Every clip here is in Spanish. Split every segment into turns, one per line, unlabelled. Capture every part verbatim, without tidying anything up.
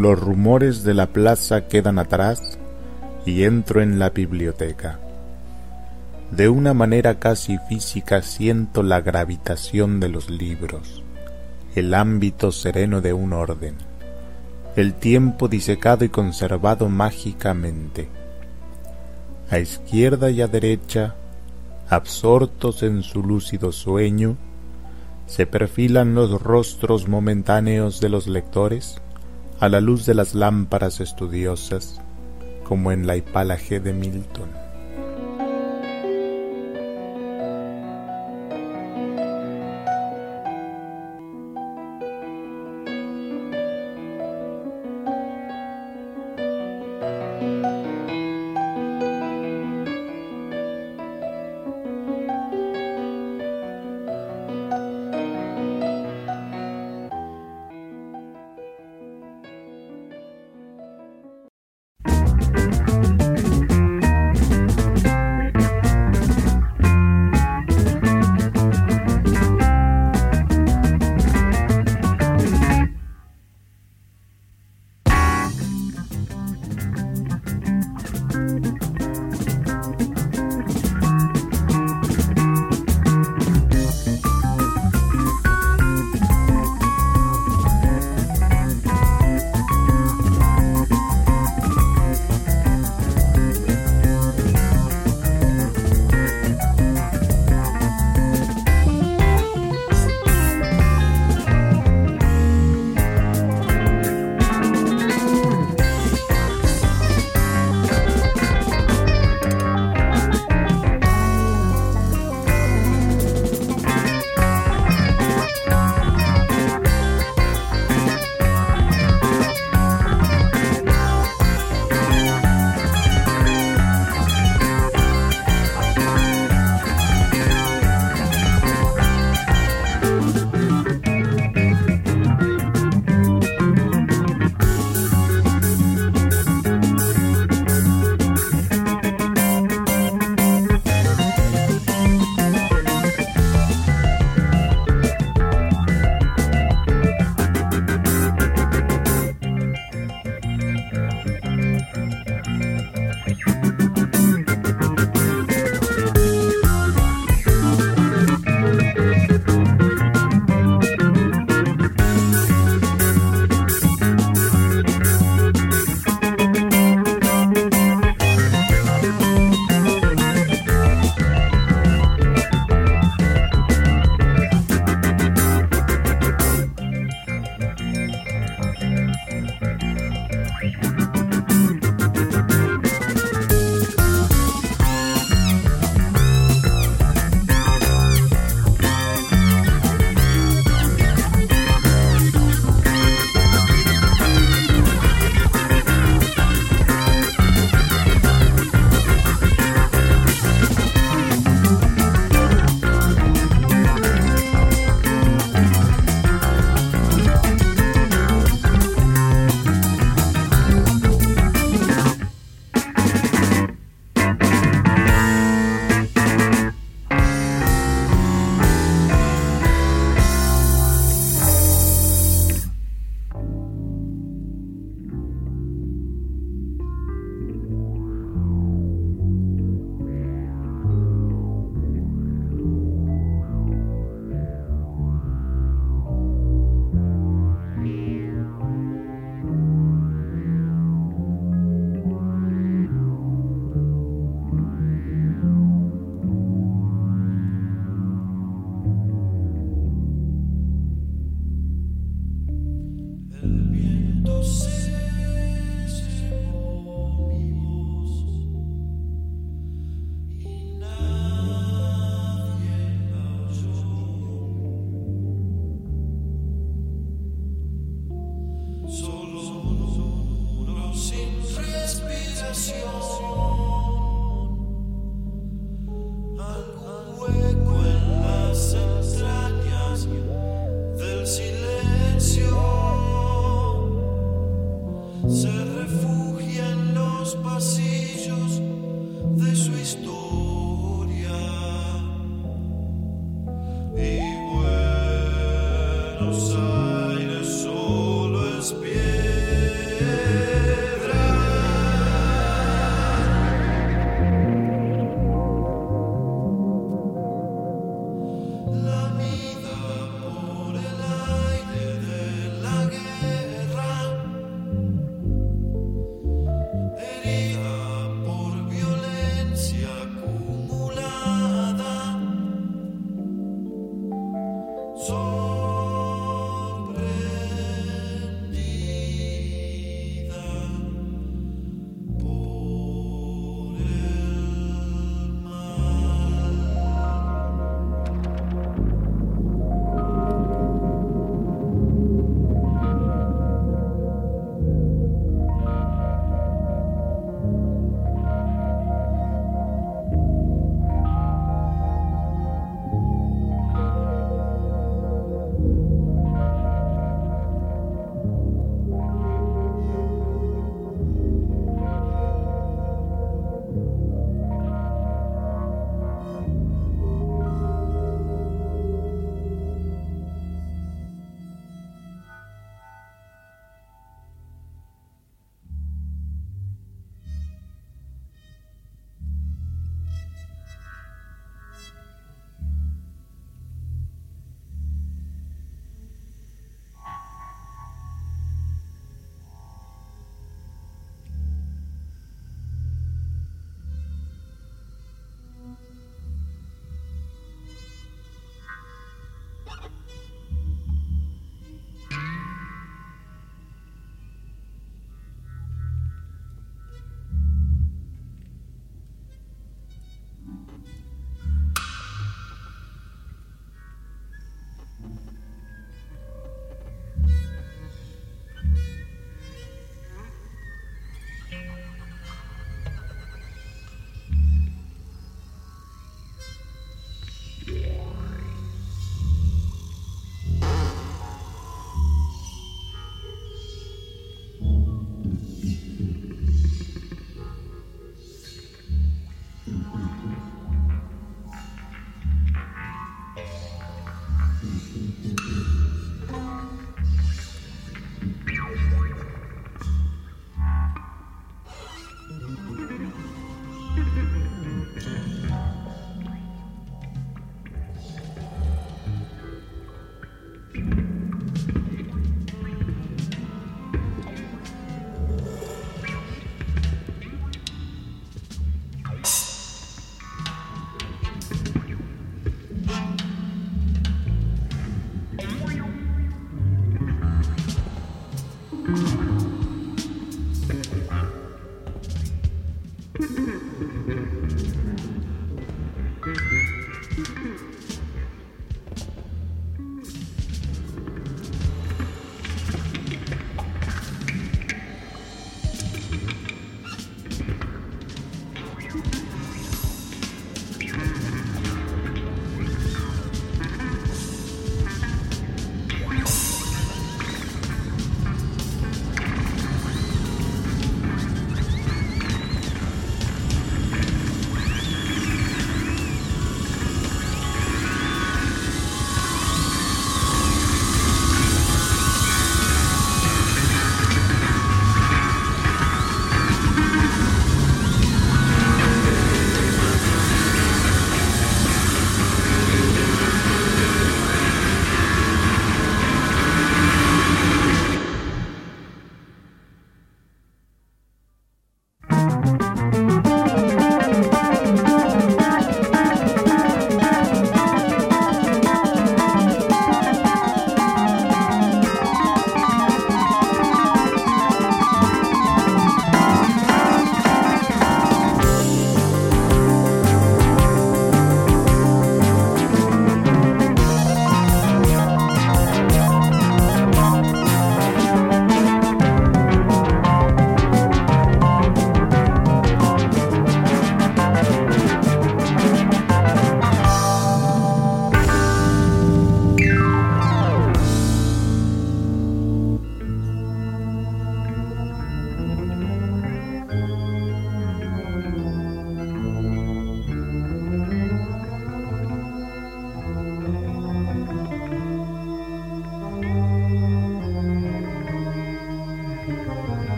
Los rumores de la plaza quedan atrás y entro en la biblioteca. De una manera casi física siento la gravitación de los libros, el ámbito sereno de un orden, el tiempo disecado y conservado mágicamente. A izquierda y a derecha, absortos en su lúcido sueño, se perfilan los rostros momentáneos de los lectores a la luz de las lámparas estudiosas, como en la hipálage de Milton.
Buenos Aires solo es piedra.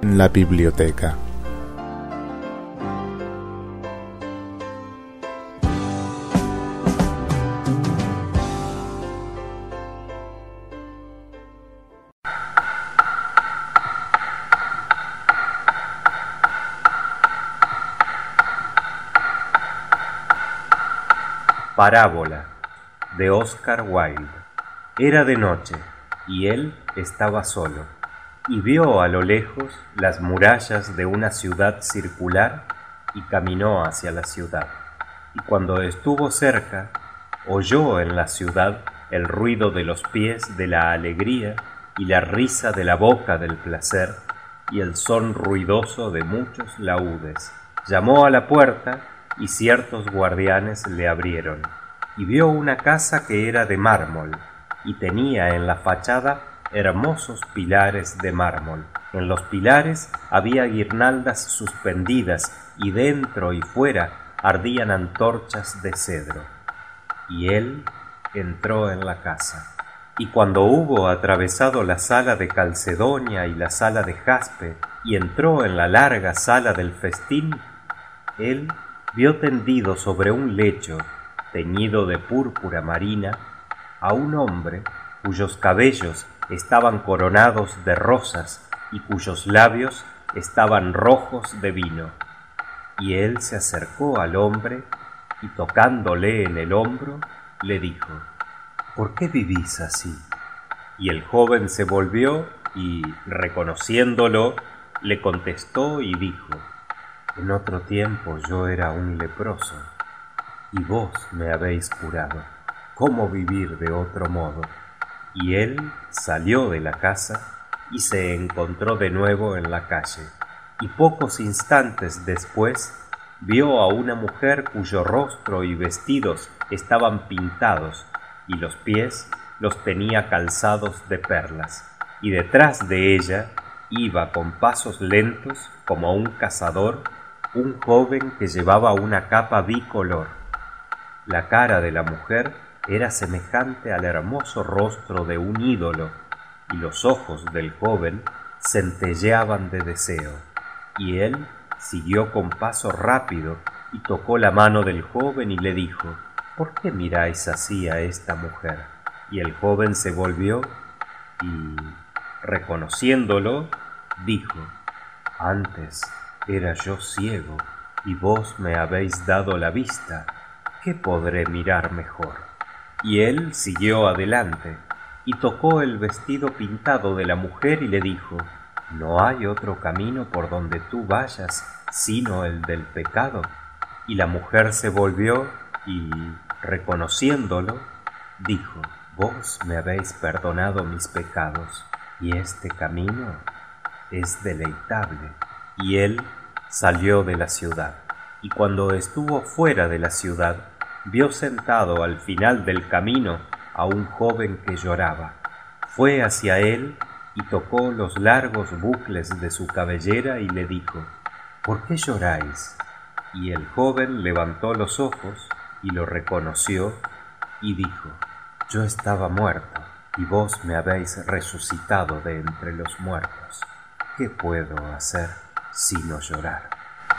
en la biblioteca.
Parábola de Oscar Wilde. Era de noche y él estaba solo, y vio a lo lejos las murallas de una ciudad circular y caminó hacia la ciudad. Y cuando estuvo cerca, oyó en la ciudad el ruido de los pies de la alegría y la risa de la boca del placer y el son ruidoso de muchos laúdes. Llamó a la puerta y ciertos guardianes le abrieron, y vio una casa que era de mármol, y tenía en la fachada hermosos pilares de mármol. En los pilares había guirnaldas suspendidas, y dentro y fuera ardían antorchas de cedro. Y él entró en la casa. Y cuando hubo atravesado la sala de calcedonia y la sala de jaspe, y entró en la larga sala del festín, él vio tendido sobre un lecho teñido de púrpura marina a un hombre cuyos cabellos estaban coronados de rosas y cuyos labios estaban rojos de vino. Y él se acercó al hombre y tocándole en el hombro le dijo: ¿Por qué vivís así? Y el joven se volvió y, reconociéndolo, le contestó y dijo: En otro tiempo yo era un leproso, y vos me habéis curado. ¿Cómo vivir de otro modo? Y él salió de la casa y se encontró de nuevo en la calle, y pocos instantes después vio a una mujer cuyo rostro y vestidos estaban pintados, y los pies los tenía calzados de perlas, y detrás de ella iba con pasos lentos como un cazador un joven que llevaba una capa bicolor. La cara de la mujer era semejante al hermoso rostro de un ídolo, y los ojos del joven centelleaban de deseo. Y él siguió con paso rápido y tocó la mano del joven y le dijo: ¿Por qué miráis así a esta mujer? Y el joven se volvió y, reconociéndolo, dijo: Antes era yo ciego y vos me habéis dado la vista. ¿Qué podré mirar mejor? Y él siguió adelante y tocó el vestido pintado de la mujer y le dijo: ¿No hay otro camino por donde tú vayas sino el del pecado? Y la mujer se volvió y, reconociéndolo, dijo: Vos me habéis perdonado mis pecados, y este camino es deleitable. Y él salió de la ciudad, y cuando estuvo fuera de la ciudad, vio sentado al final del camino a un joven que lloraba. Fue hacia él y tocó los largos bucles de su cabellera y le dijo: ¿Por qué lloráis? Y el joven levantó los ojos y lo reconoció y dijo: Yo estaba muerto, y vos me habéis resucitado de entre los muertos. ¿Qué puedo hacer sino llorar?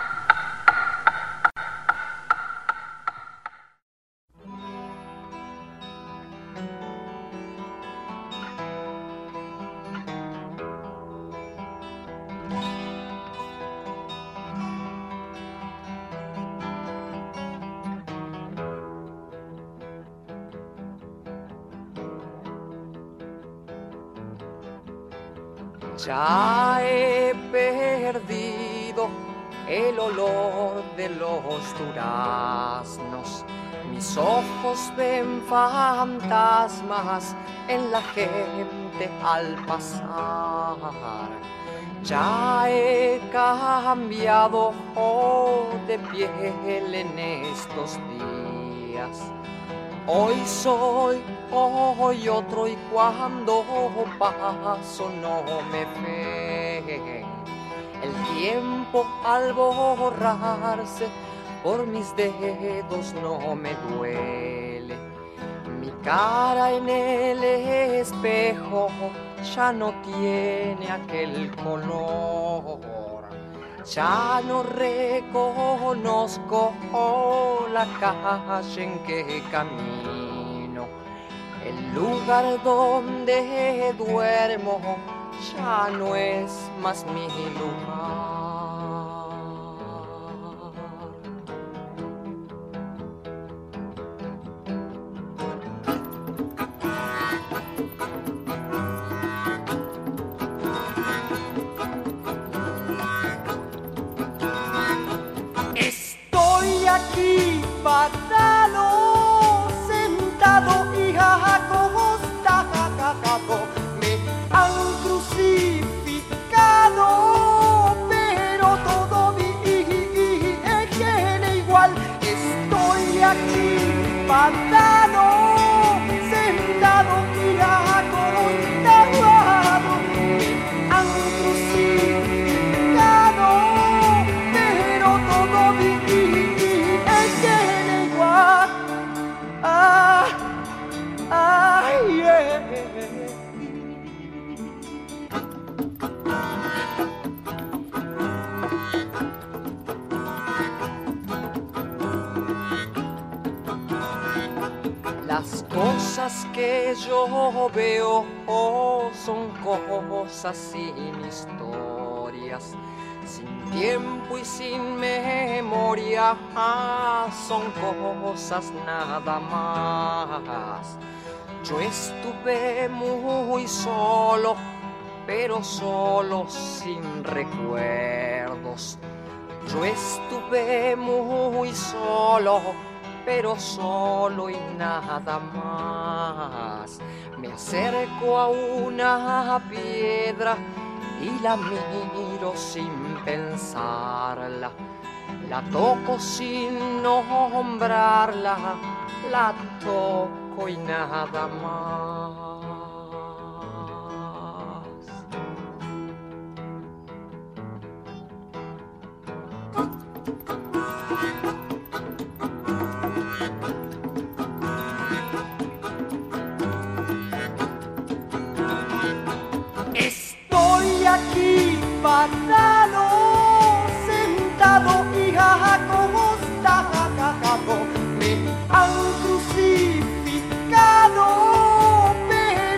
Ya he perdido el olor de los duraznos, mis ojos ven fantasmas en la gente al pasar. Ya he cambiado de piel en estos días. Hoy soy, hoy otro, y cuando paso no me ven. El tiempo al borrarse por mis dedos no me duele. Mi cara en el espejo ya no tiene aquel color. Ya no reconozco la calle en que camino, el lugar donde duermo ya no es más mi lugar.
Aquí parado, sentado y acostado, me han crucificado, pero todo viene igual. Estoy aquí parado, sentado y acostado, me han crucificado, pero todo viene Ah, ah, yeah.
Las cosas que yo veo son cosas sin historias, sin tiempo y sin memoria, son cosas nada más. Yo estuve muy solo, pero solo sin recuerdos. Yo estuve muy solo, pero solo y nada más. Me acerco a una piedra y la miro sin pensarla, la toco sin nombrarla, la toco y nada más.
Aquí parado, sentado y acostado, me han crucificado, pero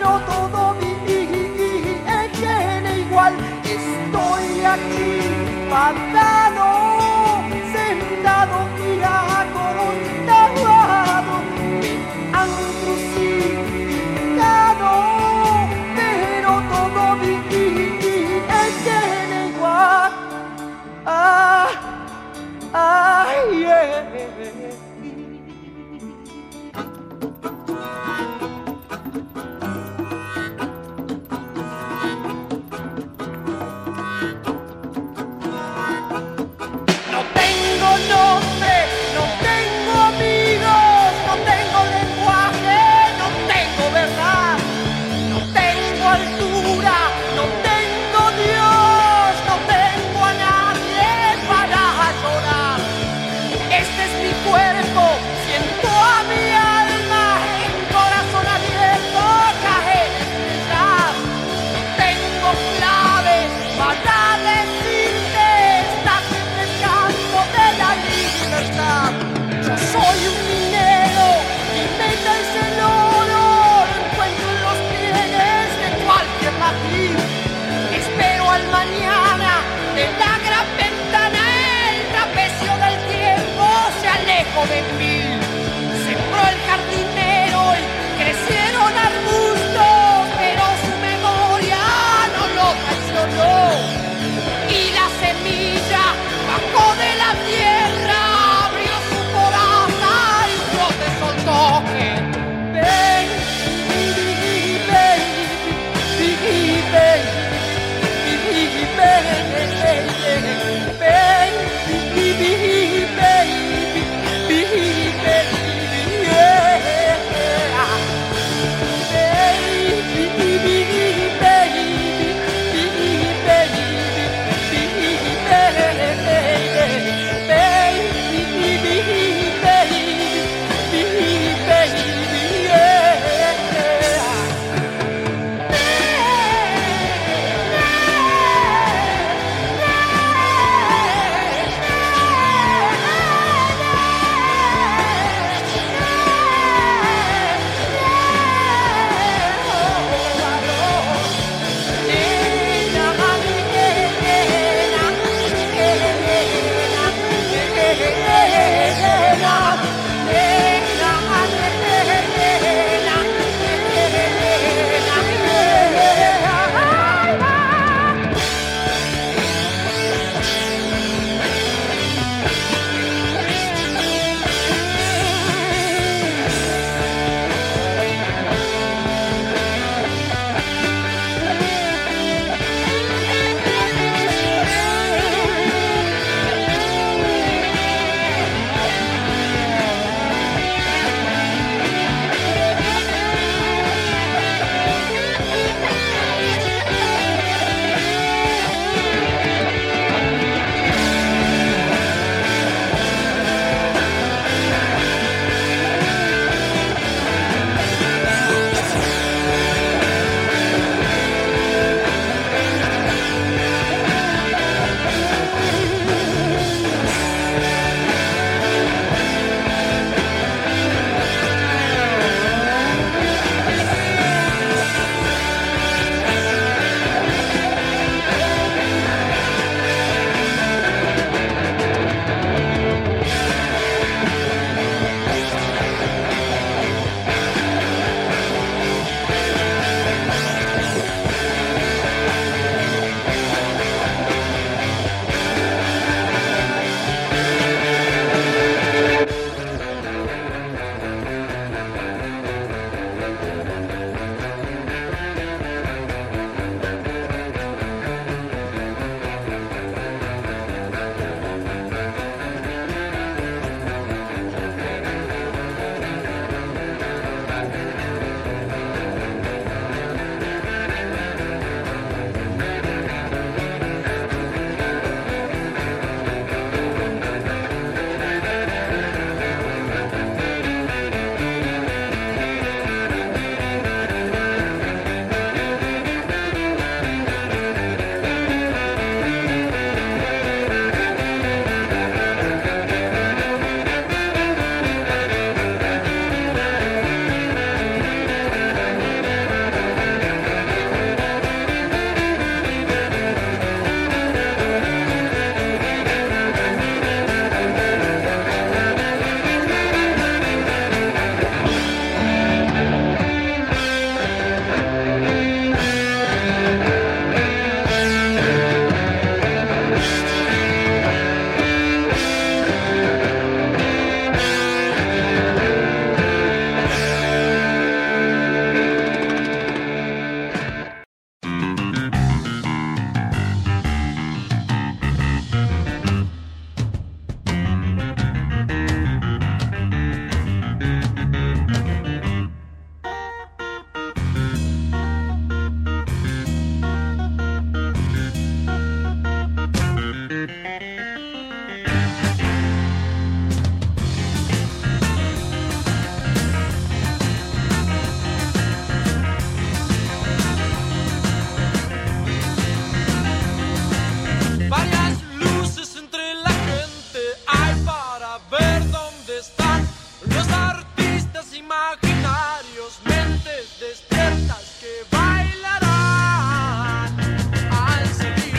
dos mentes despiertas que bailarán al salir.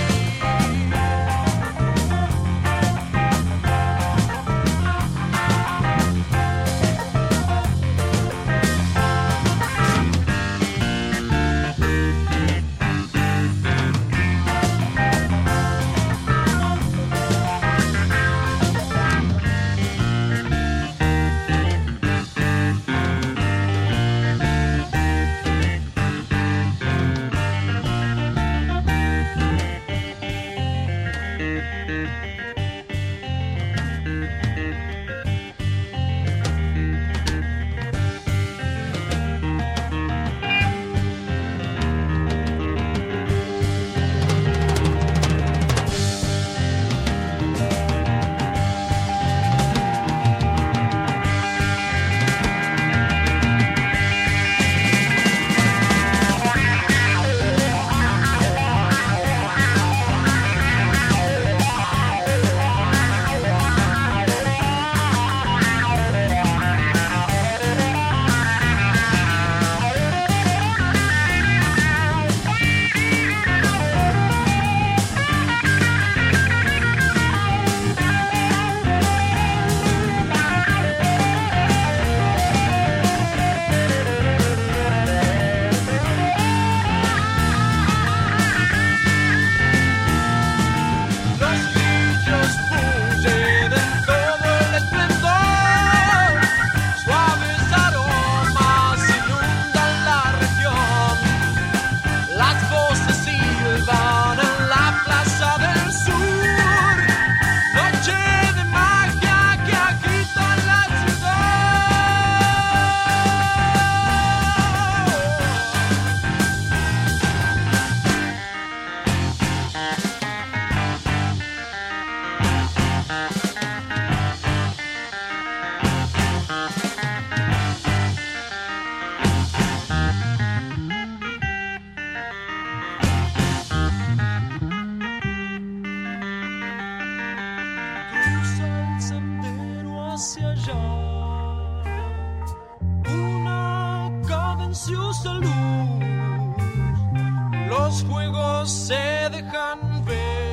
Los juegos se dejan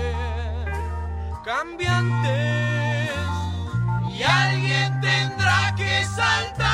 ver cambiantes y alguien tendrá que saltar.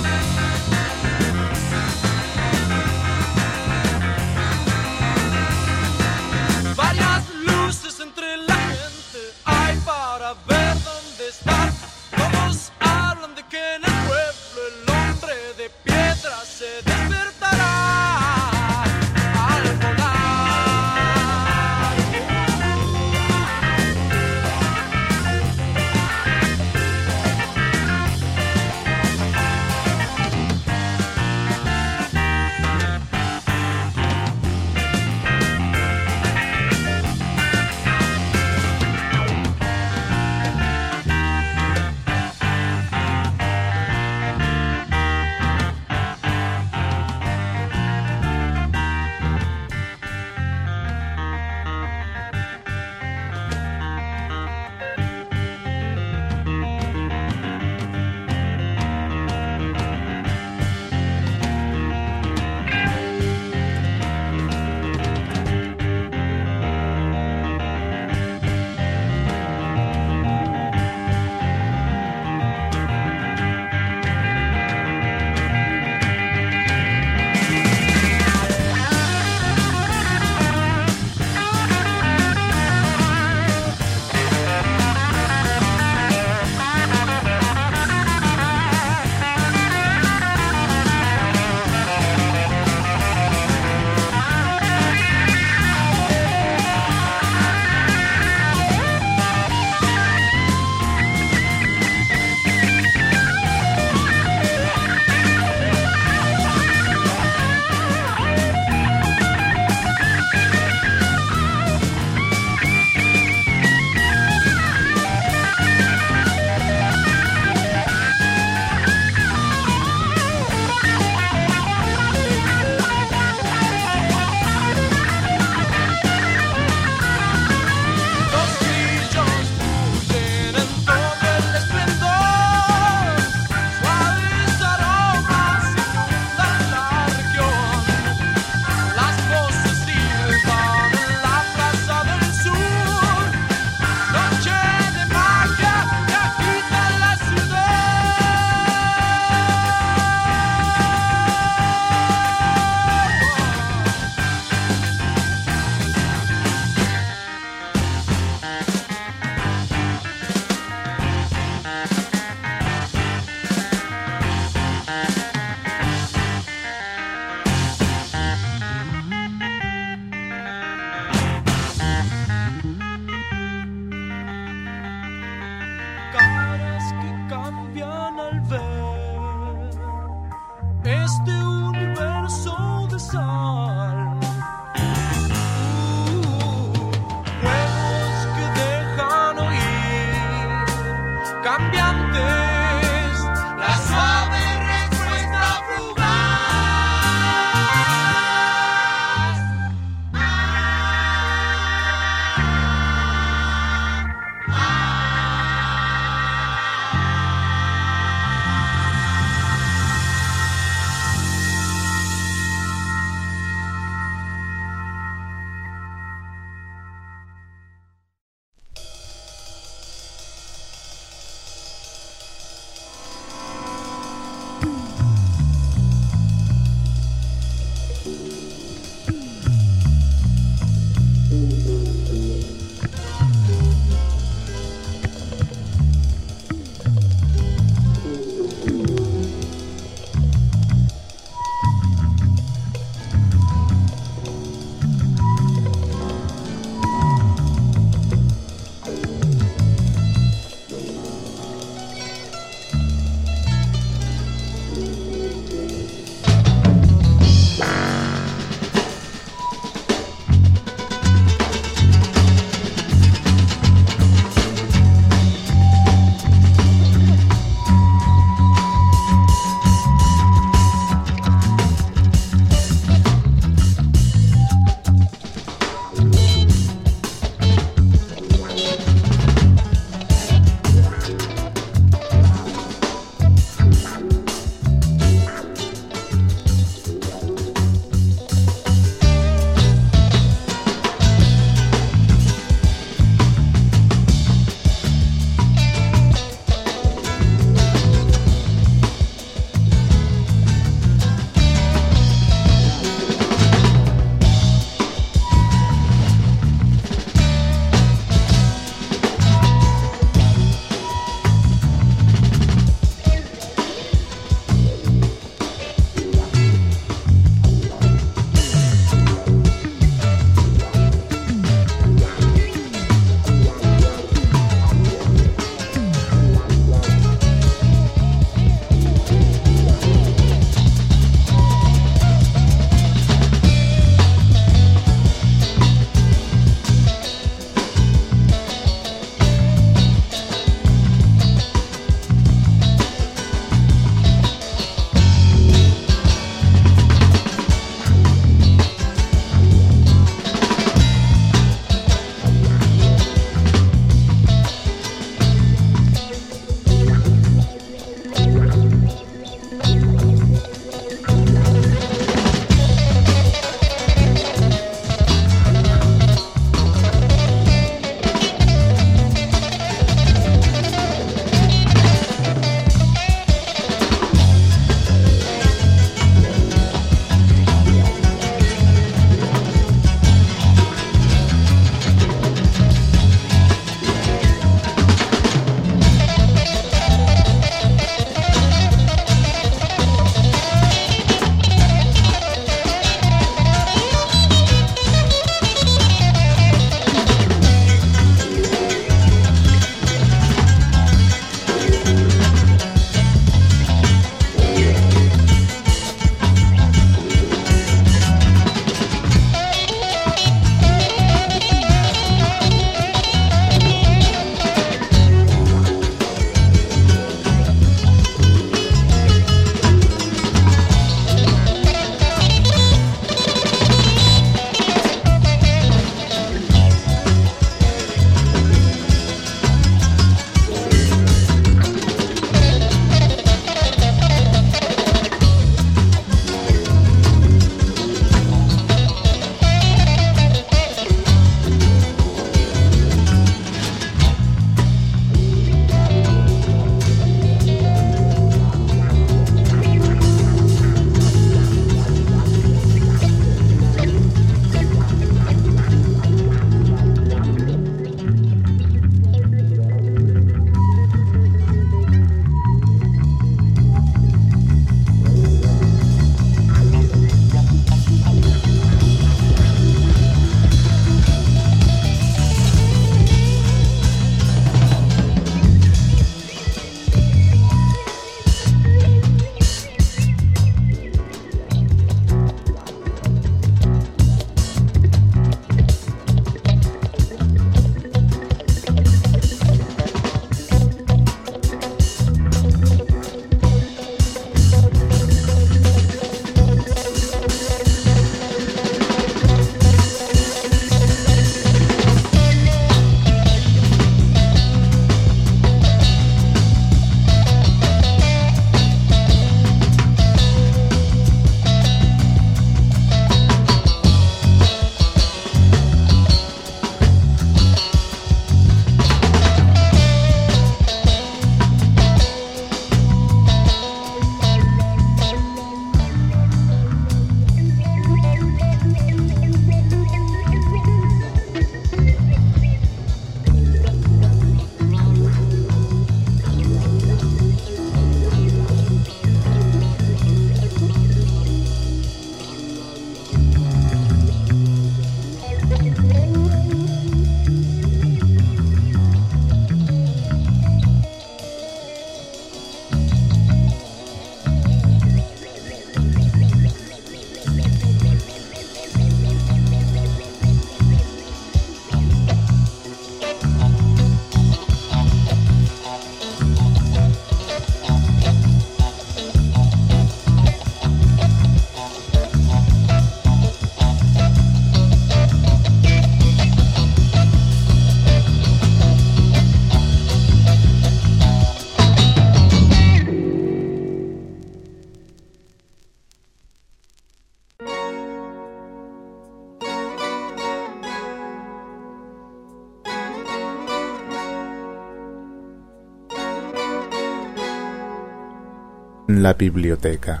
en la biblioteca.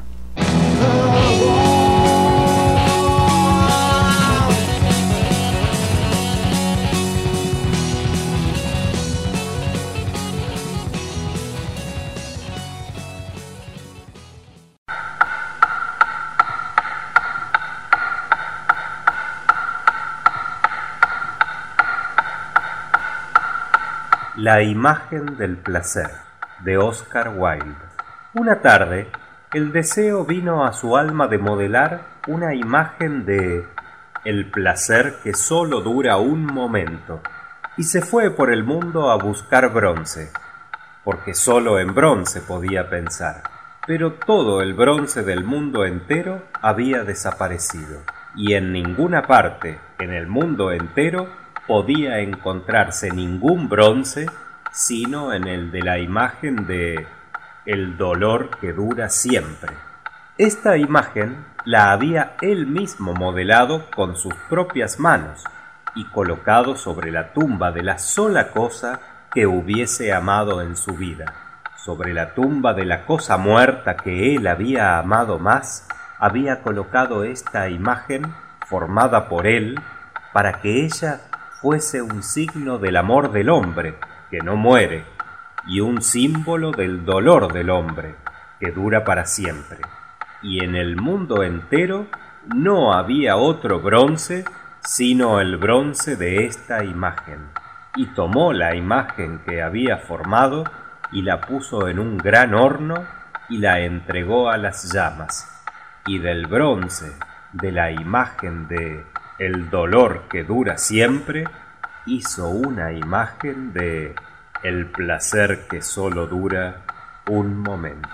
La imagen del placer, de Oscar Wilde. Una tarde, el deseo vino a su alma de modelar una imagen de el placer que solo dura un momento, y se fue por el mundo a buscar bronce, porque solo en bronce podía pensar. Pero todo el bronce del mundo entero había desaparecido, y en ninguna parte, en el mundo entero, podía encontrarse ningún bronce sino en el de la imagen de el dolor que dura siempre. Esta imagen la había él mismo modelado con sus propias manos y colocado sobre la tumba de la sola cosa que hubiese amado en su vida. Sobre la tumba de la cosa muerta que él había amado más, había colocado esta imagen formada por él para que ella fuese un signo del amor del hombre, que no muere, y un símbolo del dolor del hombre, que dura para siempre. Y en el mundo entero no había otro bronce sino el bronce de esta imagen. Y tomó la imagen que había formado y la puso en un gran horno y la entregó a las llamas. Y del bronce de la imagen de el dolor que dura siempre, hizo una imagen de el placer que solo dura un momento.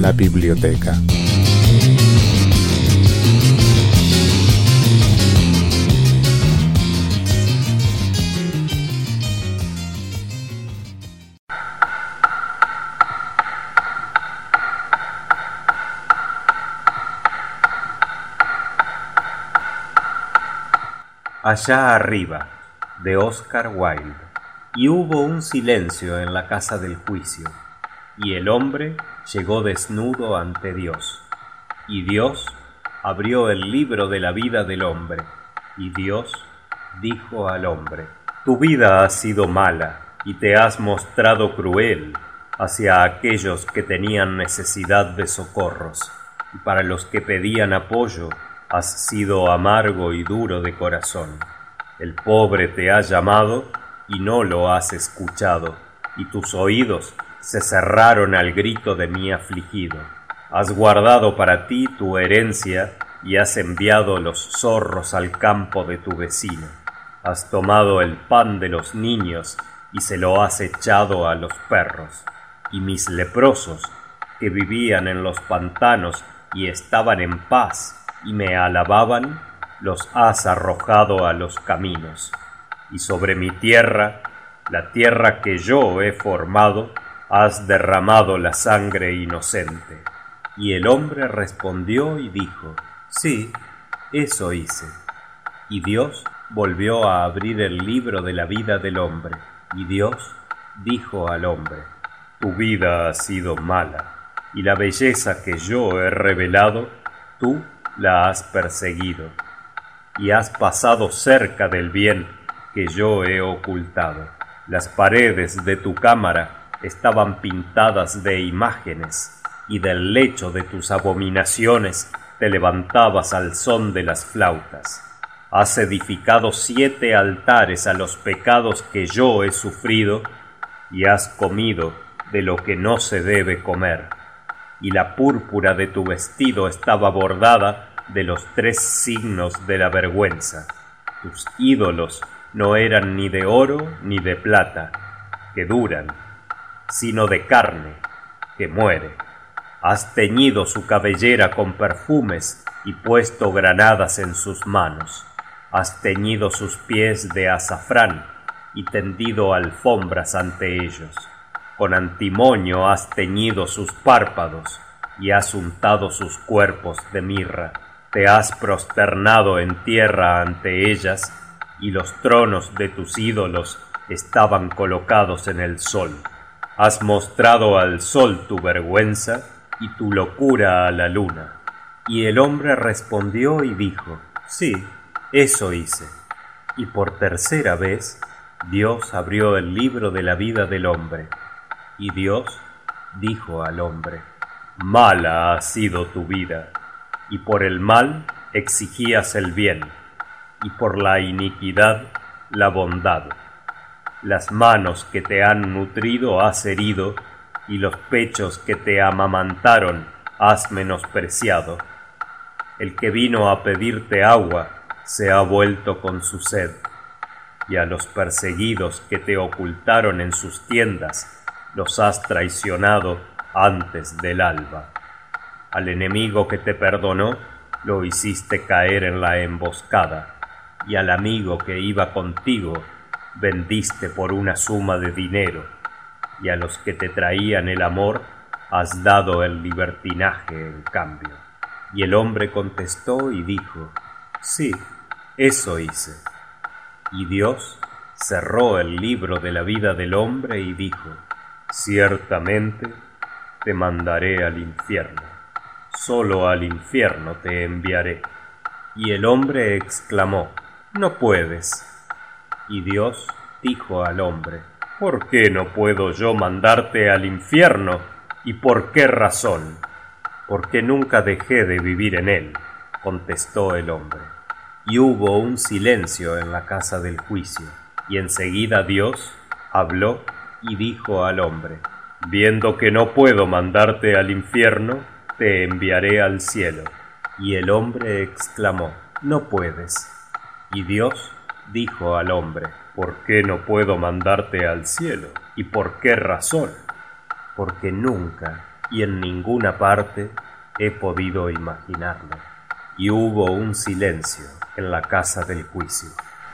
la biblioteca.
Allá arriba, de Oscar Wilde. Y hubo un silencio en la casa del juicio, y el hombre llegó desnudo ante Dios. Y Dios abrió el libro de la vida del hombre, y Dios dijo al hombre: tu vida ha sido mala, y te has mostrado cruel hacia aquellos que tenían necesidad de socorros, y para los que pedían apoyo has sido amargo y duro de corazón. El pobre te ha llamado y no lo has escuchado, y tus oídos se cerraron al grito de mi afligido. Has guardado para ti tu herencia y has enviado los zorros al campo de tu vecino. Has tomado el pan de los niños y se lo has echado a los perros. Y mis leprosos, que vivían en los pantanos y estaban en paz y me alababan, los has arrojado a los caminos. Y sobre mi tierra, la tierra que yo he formado, has derramado la sangre inocente. Y el hombre respondió y dijo: sí, eso hice. Y Dios volvió a abrir el libro de la vida del hombre, y Dios dijo al hombre: tu vida ha sido mala, y la belleza que yo he revelado, tú la has perseguido, y has pasado cerca del bien que yo he ocultado. Las paredes de tu cámara estaban pintadas de imágenes, y del lecho de tus abominaciones te levantabas al son de las flautas. Has edificado siete altares a los pecados que yo he sufrido, y has comido de lo que no se debe comer. Y la púrpura de tu vestido estaba bordada de los tres signos de la vergüenza. Tus ídolos no eran ni de oro ni de plata, que duran, sino de carne, que muere. Has teñido su cabellera con perfumes y puesto granadas en sus manos. Has teñido sus pies de azafrán y tendido alfombras ante ellos. Con antimonio has teñido sus párpados y has untado sus cuerpos de mirra. Te has prosternado en tierra ante ellas, y los tronos de tus ídolos estaban colocados en el sol. Has mostrado al sol tu vergüenza y tu locura a la luna. Y el hombre respondió y dijo: sí, eso hice. Y por tercera vez Dios abrió el libro de la vida del hombre. Y Dios dijo al hombre: mala ha sido tu vida, y por el mal exigías el bien, y por la iniquidad la bondad. Las manos que te han nutrido has herido, y los pechos que te amamantaron has menospreciado. El que vino a pedirte agua se ha vuelto con su sed, y a los perseguidos que te ocultaron en sus tiendas los has traicionado antes del alba. Al enemigo que te perdonó lo hiciste caer en la emboscada, y al amigo que iba contigo vendiste por una suma de dinero, y a los que te traían el amor has dado el libertinaje en cambio. Y el hombre contestó y dijo: sí, eso hice. Y Dios cerró el libro de la vida del hombre y dijo: ciertamente te mandaré al infierno, solo al infierno te enviaré. Y el hombre exclamó: no puedes. Y Dios dijo al hombre: ¿por qué no puedo yo mandarte al infierno? ¿Y por qué razón? Porque nunca dejé de vivir en él, contestó el hombre. Y hubo un silencio en la casa del juicio, y enseguida Dios habló y dijo al hombre: viendo que no puedo mandarte al infierno, te enviaré al cielo. Y el hombre exclamó: no puedes. Y Dios dijo al hombre: ¿por qué no puedo mandarte al cielo? ¿Y por qué razón? Porque nunca y en ninguna parte he podido imaginarlo. Y hubo un silencio en la casa del juicio.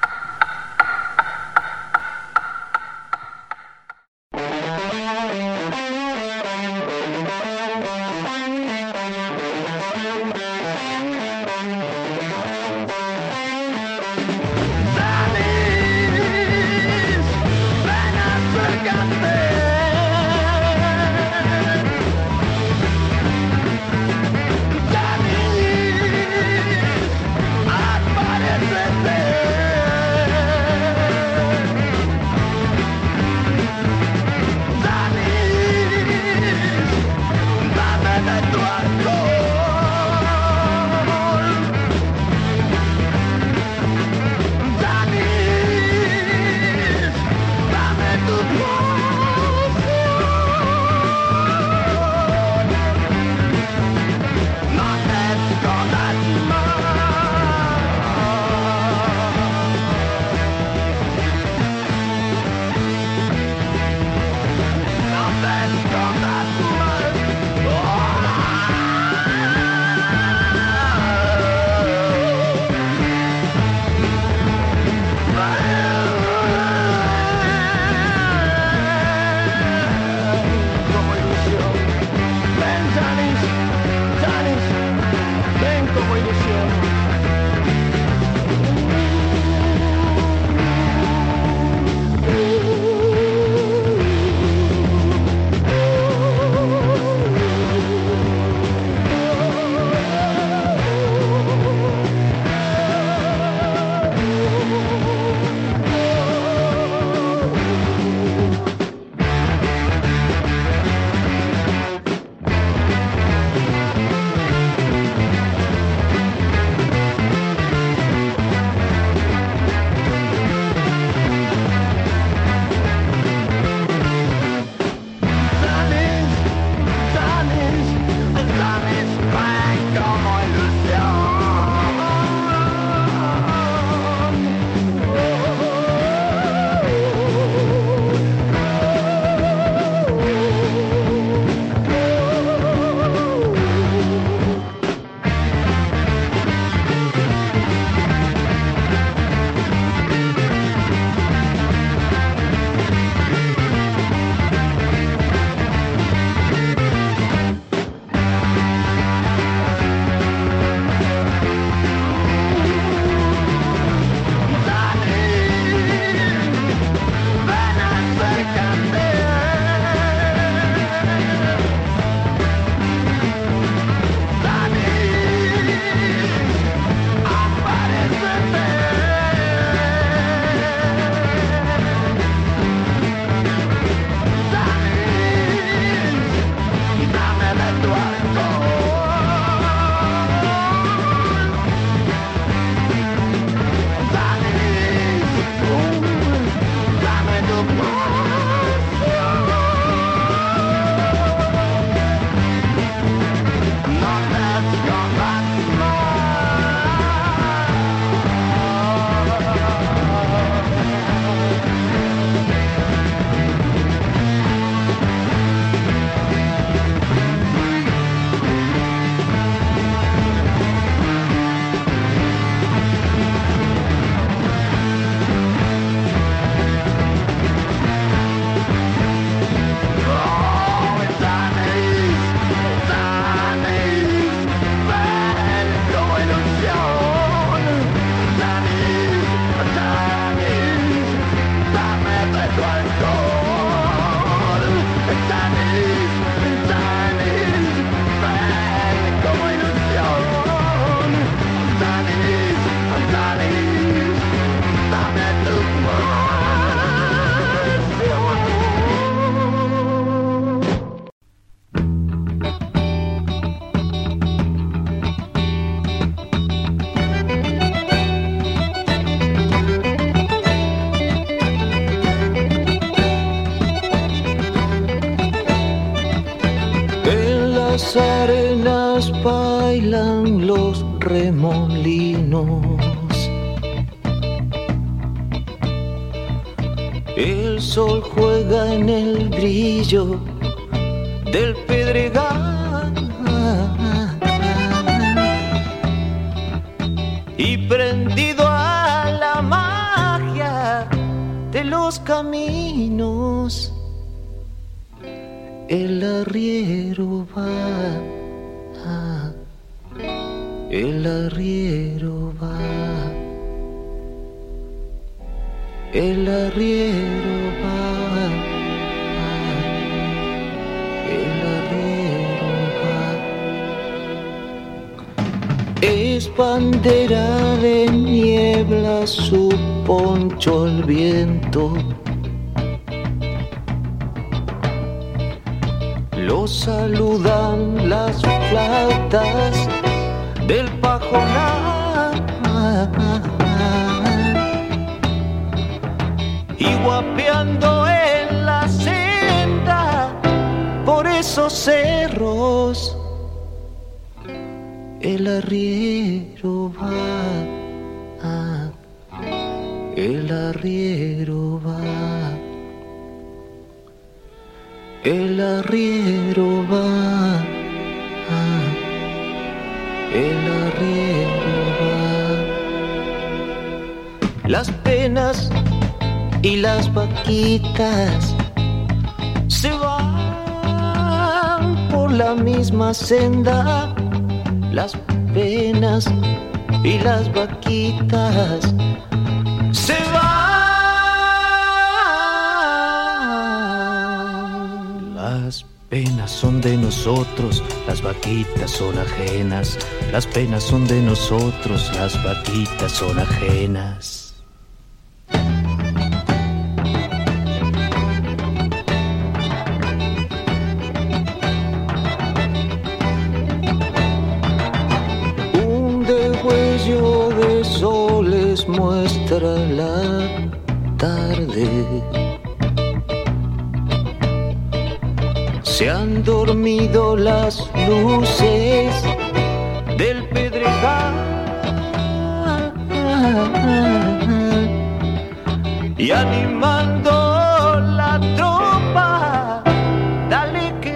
las arenas bailan los remolinos. El sol juega en el brillo del pedregal y prendido a la magia de los caminos, el arriero va, el arriero va, el arriero va, el arriero va. Es bandera de niebla su poncho al viento. Lo saludan las flautas del pajonal y guapeando en la senda por esos cerros, el arriero va, el arriero va. El arriero va, el arriero va. Las penas y las vaquitas se van por la misma senda. Las penas y las vaquitas se van. Las penas son de nosotros, las vaquitas son ajenas. Las penas son de nosotros, las vaquitas son ajenas. Un degüello de soles muestra la tarde. Se han dormido las luces del pedregal y animando la tropa, dale que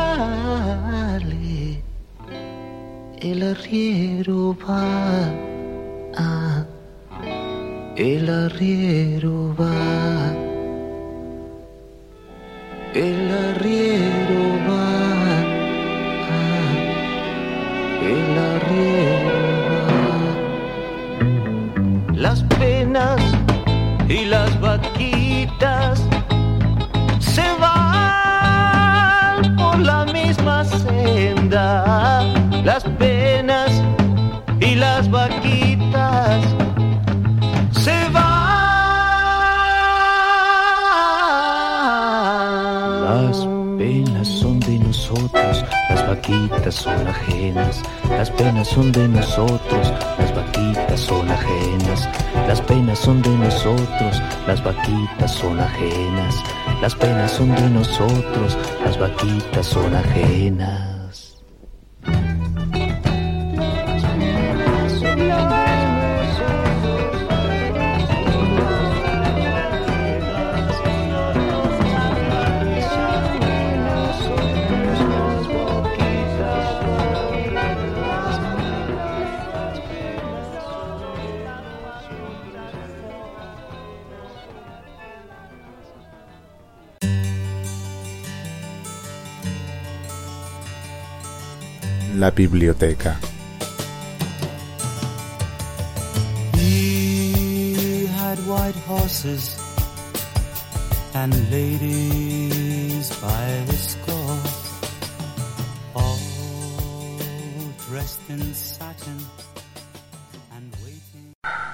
dale, el arriero va, el arriero va. El arriero va, el arriero va. Las penas y las vaquitas se van por la misma senda. Las penas y las vaquitas se van. Las penas son de nosotros, las vaquitas son ajenas. Las penas son de nosotros, las vaquitas son ajenas. Las penas son de nosotros, las vaquitas son ajenas. Las penas son de nosotros, las vaquitas son ajenas.
La biblioteca.
He had white horses and ladies by the score, all dressed in satin and waiting.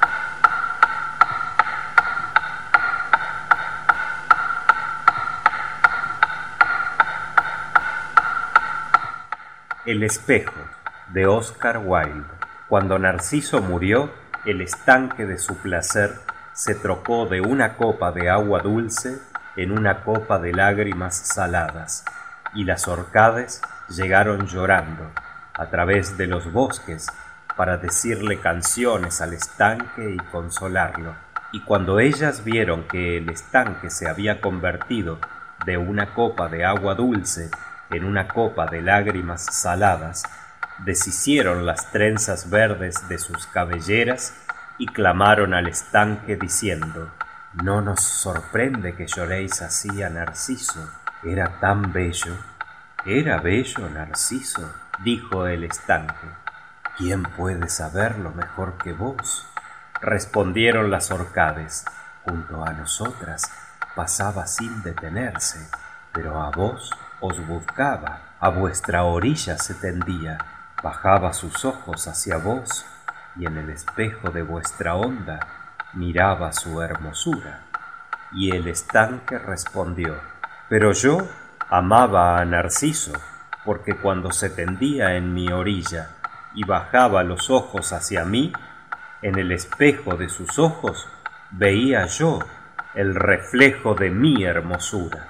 El espejo, de Oscar Wilde. Cuando Narciso murió, el estanque de su placer se trocó de una copa de agua dulce en una copa de lágrimas saladas, y las Orcades llegaron llorando a través de los bosques para decirle canciones al estanque y consolarlo. Y cuando ellas vieron que el estanque se había convertido de una copa de agua dulce en una copa de lágrimas saladas, deshicieron las trenzas verdes de sus cabelleras y clamaron al estanque diciendo: «No nos sorprende que lloréis así a Narciso, era tan bello». «¿Era bello Narciso?», dijo el estanque. «¿Quién puede saberlo mejor que vos?», respondieron las Orcades. «Junto a nosotras pasaba sin detenerse, pero a vos os buscaba, a vuestra orilla se tendía, bajaba sus ojos hacia vos y en el espejo de vuestra onda miraba su hermosura». Y el estanque respondió: «Pero yo amaba a Narciso, porque cuando se tendía en mi orilla y bajaba los ojos hacia mí, en el espejo de sus ojos veía yo el reflejo de mi hermosura».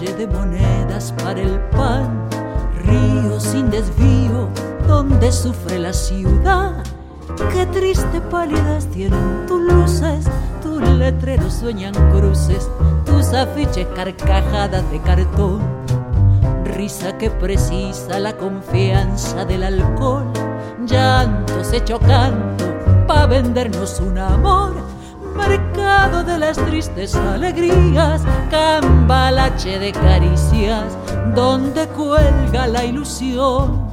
valle de monedas para el pan, río sin desvío donde sufre la ciudad. Qué triste palidez tienen tus luces, tus letreros sueñan cruces, tus afiches carcajadas de cartón. Risa que precisa la confianza del alcohol, llantos hecho canto pa' vendernos un amor. Mercado de las tristes alegrías, cambalache de caricias, donde cuelga la ilusión.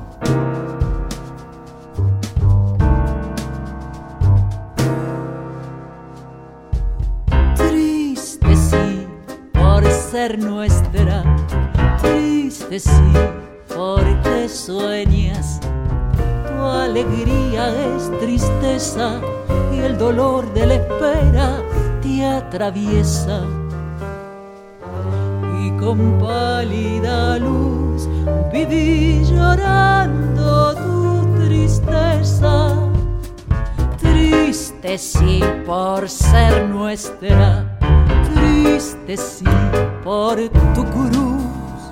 Triste sí, por ser nuestra, triste sí, porque sueñas. Tu alegría es tristeza y el dolor de la espera te atraviesa. Y con pálida luz viví llorando tu tristeza. Triste sí por ser nuestra, triste sí por tu cruz.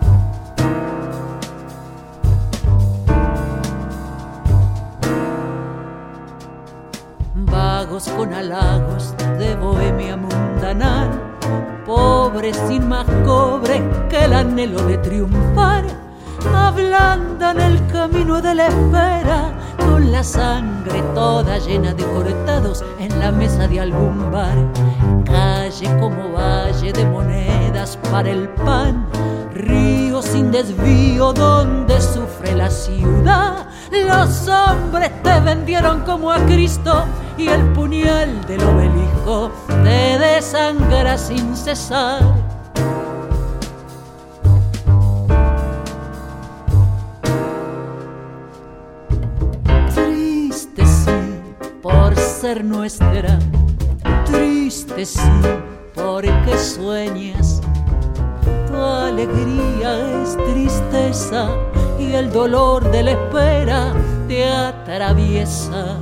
Vagos con halagos de bohemia mundanal, pobres sin más cobre que el anhelo de triunfar, ablandan el camino de la espera con la sangre toda llena de cortados en la mesa de algún bar. Calle como valle de monedas para el pan, río sin desvío donde sufre la ciudad. Los hombres te vendieron como a Cristo y el puñal del obelisco te desangra sin cesar. Triste sí por ser nuestra, triste sí porque sueñas. Tu alegría es tristeza y el dolor de la espera te atraviesa.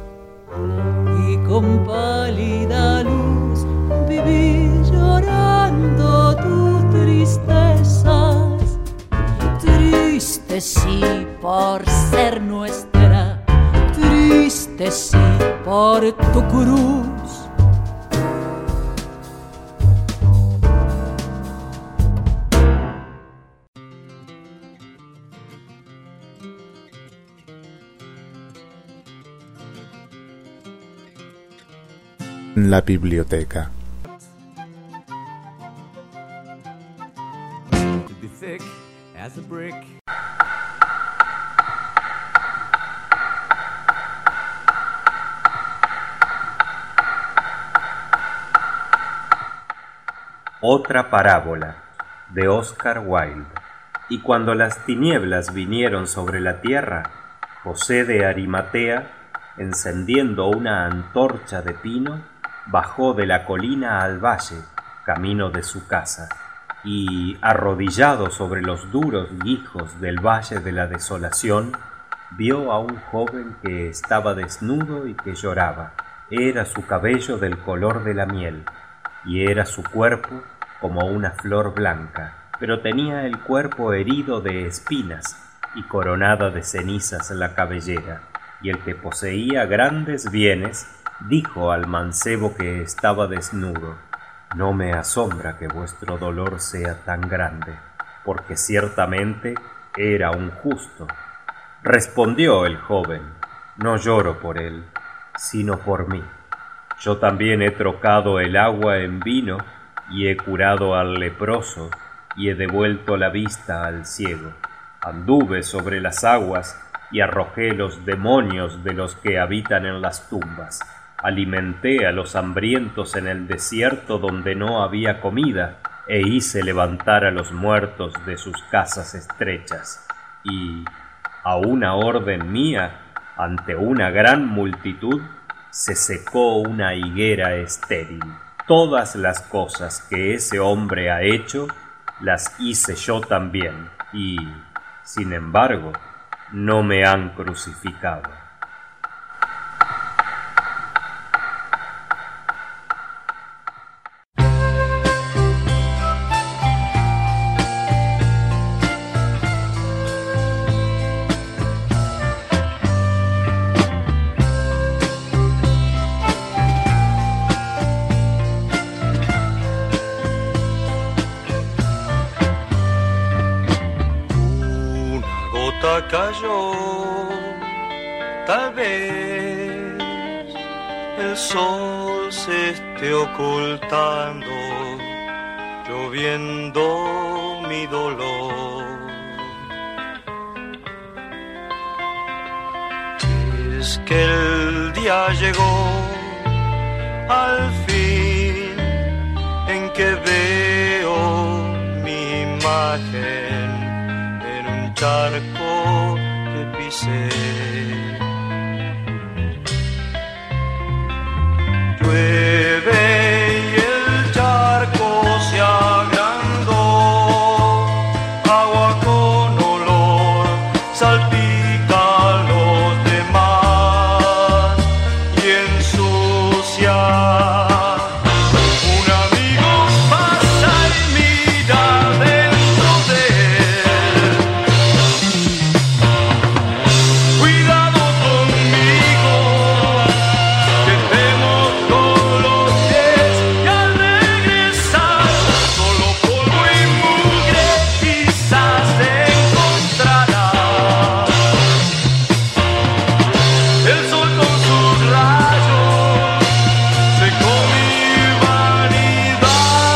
Y con pálida luz viví llorando tus tristezas. Triste sí por ser nuestra, triste sí por tu cruz.
En la biblioteca.
Otra parábola de Oscar Wilde. Y cuando las tinieblas vinieron sobre la tierra, José de Arimatea, encendiendo una antorcha de pino, bajó de la colina al valle, camino de su casa, y, arrodillado sobre los duros guijos del valle de la desolación, vio a un joven que estaba desnudo y que lloraba. Era su cabello del color de la miel, y era su cuerpo como una flor blanca, pero tenía el cuerpo herido de espinas y coronada de cenizas la cabellera. Y el que poseía grandes bienes dijo al mancebo que estaba desnudo: no me asombra que vuestro dolor sea tan grande, porque ciertamente era un justo. Respondió el joven: no lloro por él, sino por mí. Yo también he trocado el agua en vino, y he curado al leproso, y he devuelto la vista al ciego. Anduve sobre las aguas, y arrojé los demonios de los que habitan en las tumbas. Alimenté a los hambrientos en el desierto donde no había comida, e hice levantar a los muertos de sus casas estrechas. Y, a una orden mía, ante una gran multitud, se secó una higuera estéril. Todas las cosas que ese hombre ha hecho, las hice yo también, y, sin embargo, no me han crucificado.
gota cayó, tal vez el sol se esté ocultando, lloviendo mi dolor. Es que el día llegó al fin en que veo mi imagen en un charco que pisé. Llueve y el charco se agrandó, agua con olor salpica a los demás y ensucia. Un amigo pasa y mira dentro de él. Cuidado conmigo, que temo con los pies y al regresar solo polvo y mugre quizás encontrará. El sol con sus rayos secó mi vanidad.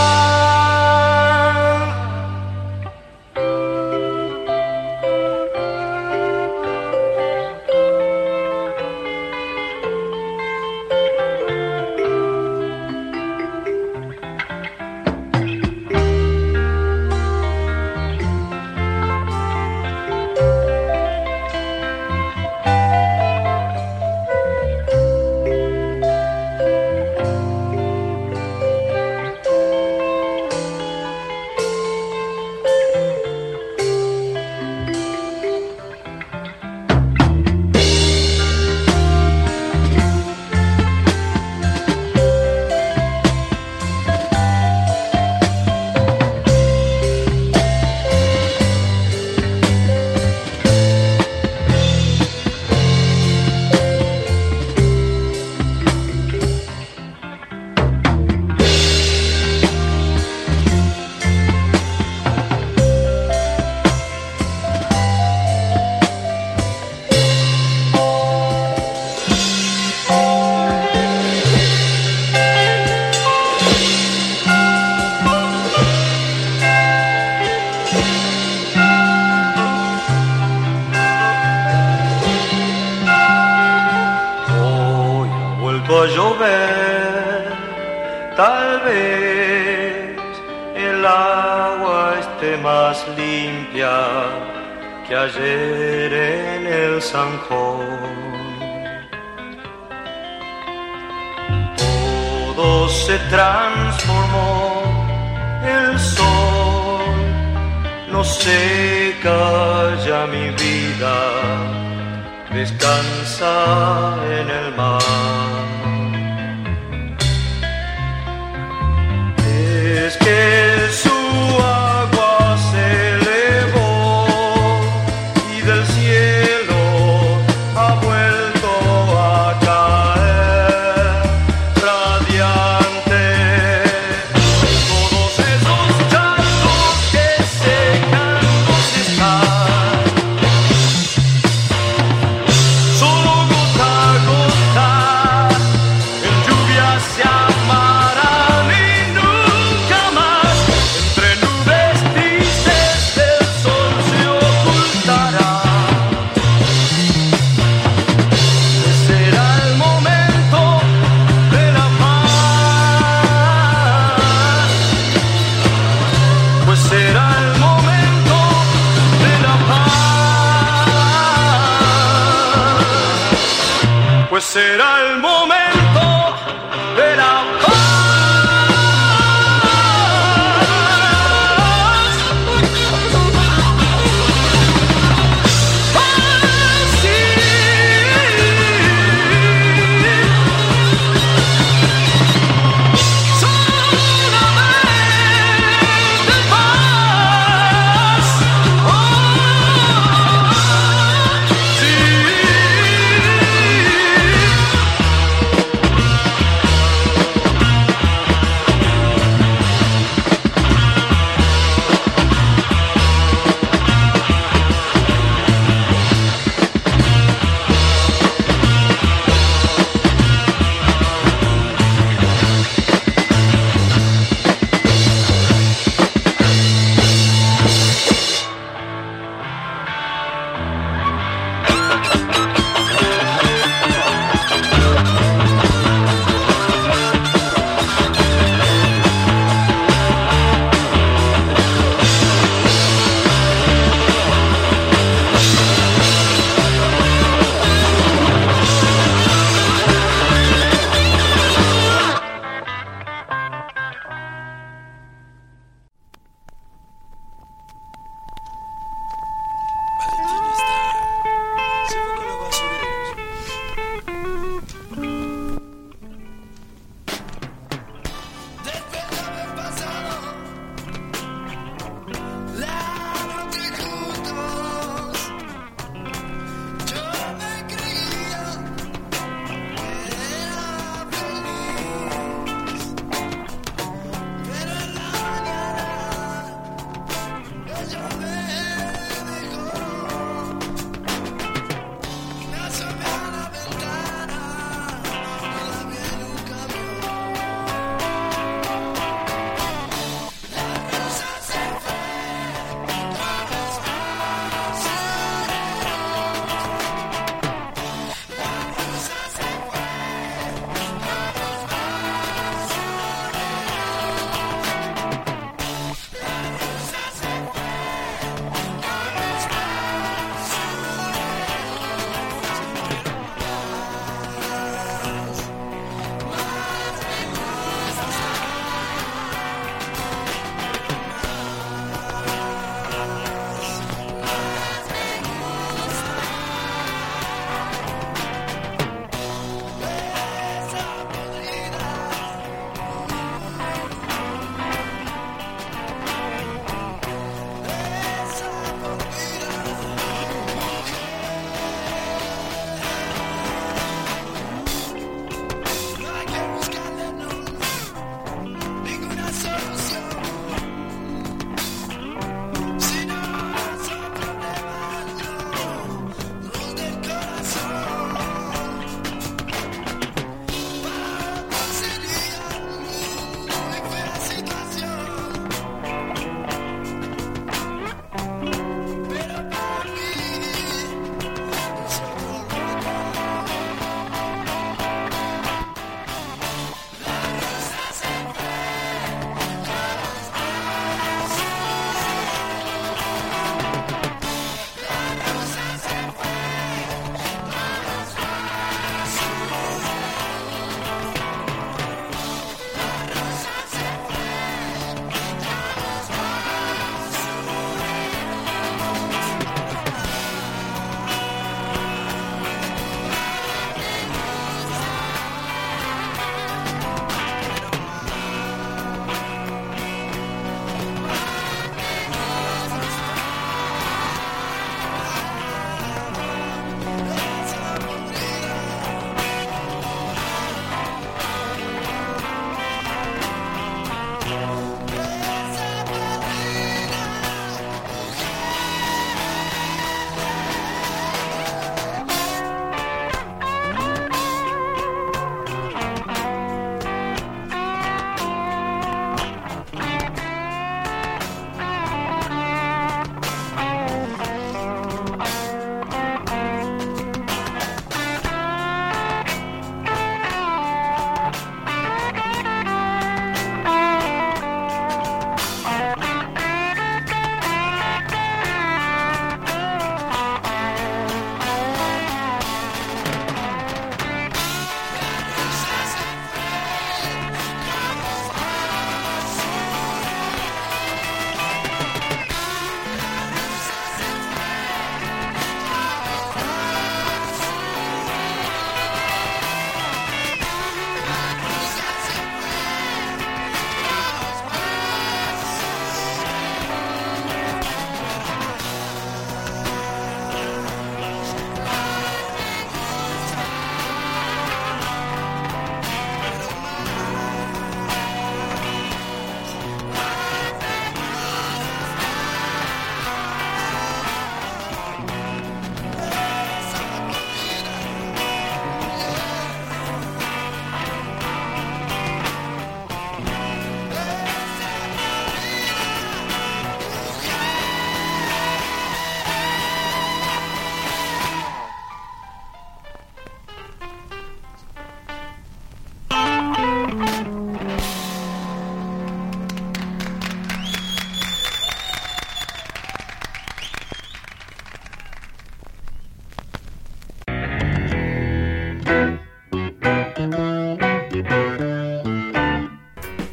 Hoy ha vuelto a llover, tal vez el agua esté más limpia que ayer en el zanjón. Todo se transformó, el sol no seca ya mi vida, descansa en el mar. Es que su agua se elevó y del cielo ha vuelto a caer radiante. Todos esos charcos que secándose están, solo gota a gota en lluvia se amarán y nunca más entre nubes grises el sol se ocultará. Pues será el momento de la paz, pues será el momento de la paz, pues será el momento de la paz. Paz, sí. Solamente paz. Oh, sí.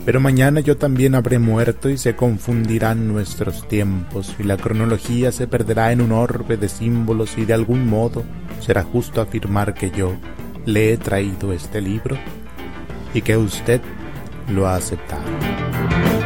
Pero mañana yo también habré muerto y se confundirán nuestros tiempos y la cronología se perderá en un orbe de símbolos y de algún modo será justo afirmar que yo le he traído este libro y que usted lo ha aceptado.